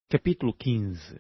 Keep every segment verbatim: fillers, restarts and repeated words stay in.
Capítulo quinze.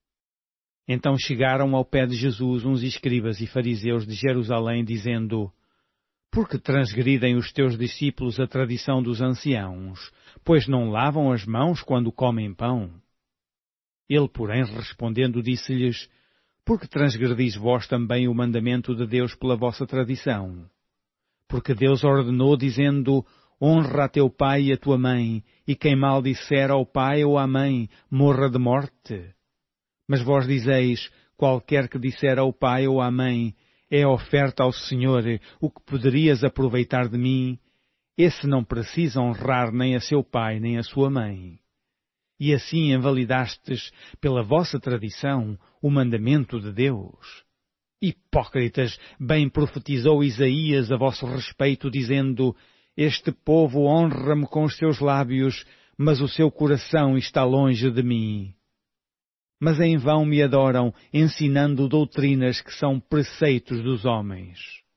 Então chegaram ao pé de Jesus uns escribas e fariseus de Jerusalém, dizendo: Por que transgridem os teus discípulos a tradição dos anciãos, pois não lavam as mãos quando comem pão? Ele, porém, respondendo, disse-lhes: Por que transgredis vós também o mandamento de Deus pela vossa tradição? Porque Deus ordenou, dizendo: Honra a teu pai e a tua mãe, e quem mal disser ao pai ou à mãe, morra de morte. Mas vós dizeis: Qualquer que disser ao pai ou à mãe, é oferta ao Senhor, o que poderias aproveitar de mim, esse não precisa honrar nem a seu pai nem a sua mãe. E assim invalidastes, pela vossa tradição, o mandamento de Deus. Hipócritas, bem profetizou Isaías a vosso respeito, dizendo: Este povo honra-me com os seus lábios, mas o seu coração está longe de mim. Mas em vão me adoram, ensinando doutrinas que são preceitos dos homens.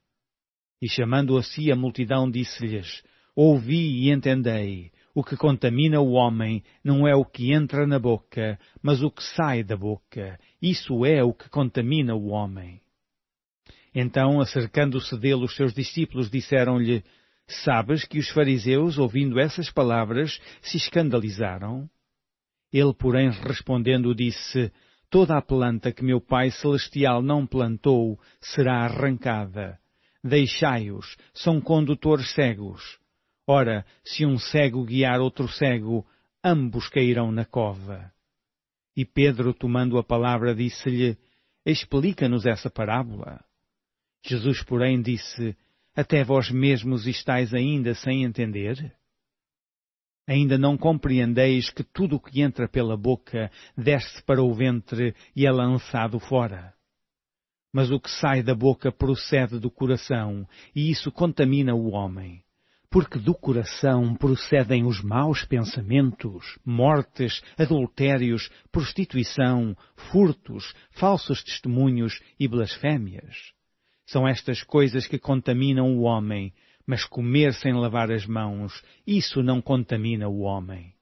E chamando a si a multidão, disse-lhes: Ouvi e entendei, o que contamina o homem não é o que entra na boca, mas o que sai da boca. Isso é o que contamina o homem. Então, acercando-se dele, os seus discípulos disseram-lhe: Sabes que os fariseus, ouvindo essas palavras, se escandalizaram? Ele, porém, respondendo, disse: Toda a planta que meu Pai Celestial não plantou será arrancada. Deixai-os, são condutores cegos. Ora, se um cego guiar outro cego, ambos cairão na cova. E Pedro, tomando a palavra, disse-lhe: Explica-nos essa parábola. Jesus, porém, disse: Até vós mesmos estáis ainda sem entender? Ainda não compreendeis que tudo o que entra pela boca desce para o ventre e é lançado fora? Mas o que sai da boca procede do coração, e isso contamina o homem. Porque do coração procedem os maus pensamentos, mortes, adultérios, prostituição, furtos, falsos testemunhos e blasfémias. São estas coisas que contaminam o homem, mas comer sem lavar as mãos, isso não contamina o homem.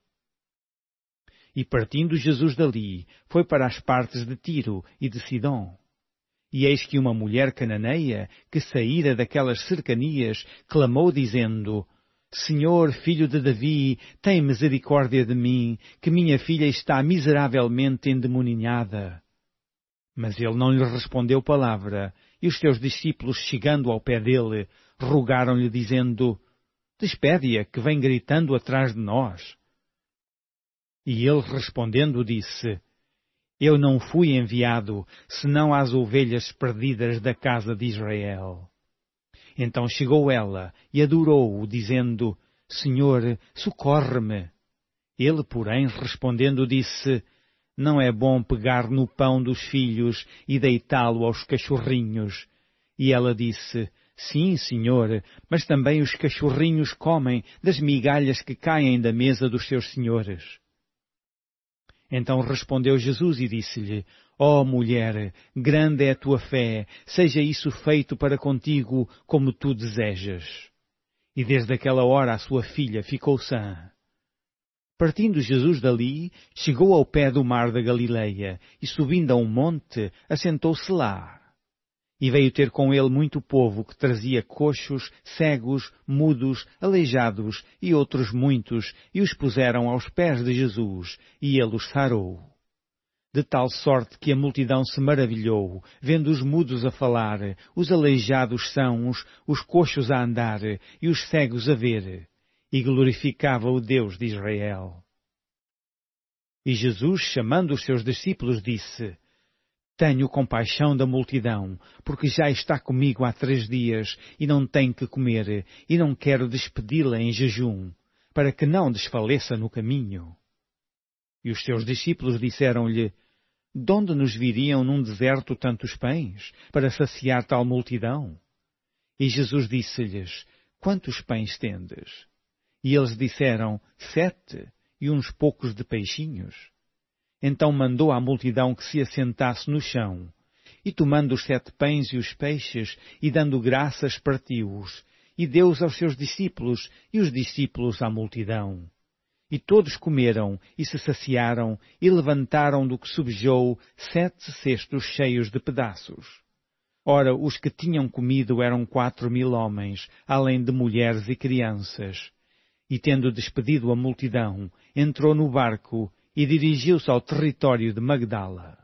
E partindo Jesus dali, foi para as partes de Tiro e de Sidom. E eis que uma mulher cananeia, que saíra daquelas cercanias, clamou dizendo: Senhor, filho de Davi, tem misericórdia de mim, que minha filha está miseravelmente endemoninhada. Mas ele não lhe respondeu palavra, e os seus discípulos, chegando ao pé dele, rogaram-lhe, dizendo: Despede-a, que vem gritando atrás de nós. E ele, respondendo, disse: Eu não fui enviado, senão às ovelhas perdidas da casa de Israel. Então chegou ela e adorou-o, dizendo: Senhor, socorre-me. Ele, porém, respondendo, disse: Não é bom pegar no pão dos filhos e deitá-lo aos cachorrinhos. E ela disse: Sim, Senhor, mas também os cachorrinhos comem das migalhas que caem da mesa dos seus senhores. Então respondeu Jesus e disse-lhe: Ó mulher, grande é a tua fé, seja isso feito para contigo como tu desejas. E desde aquela hora a sua filha ficou sã. Partindo Jesus dali, chegou ao pé do mar da Galileia, e subindo a um monte, assentou-se lá. E veio ter com ele muito povo que trazia coxos, cegos, mudos, aleijados e outros muitos, e os puseram aos pés de Jesus, e ele os sarou. De tal sorte que a multidão se maravilhou, vendo os mudos a falar, os aleijados sãos, os coxos a andar, e os cegos a ver, e glorificava o Deus de Israel. E Jesus, chamando os seus discípulos, disse: Tenho compaixão da multidão, porque já está comigo há três dias, e não tem que comer, e não quero despedi-la em jejum, para que não desfaleça no caminho. E os seus discípulos disseram-lhe: De onde nos viriam num deserto tantos pães, para saciar tal multidão? E Jesus disse-lhes: Quantos pães tendes? E eles disseram: Sete, e uns poucos de peixinhos. Então mandou à multidão que se assentasse no chão, e tomando os sete pães e os peixes, e dando graças, partiu-os, e deu-os aos seus discípulos, e os discípulos à multidão. E todos comeram e se saciaram e levantaram do que subjou sete cestos cheios de pedaços. Ora, os que tinham comido eram quatro mil homens, além de mulheres e crianças. E tendo despedido a multidão, entrou no barco e dirigiu-se ao território de Magdala.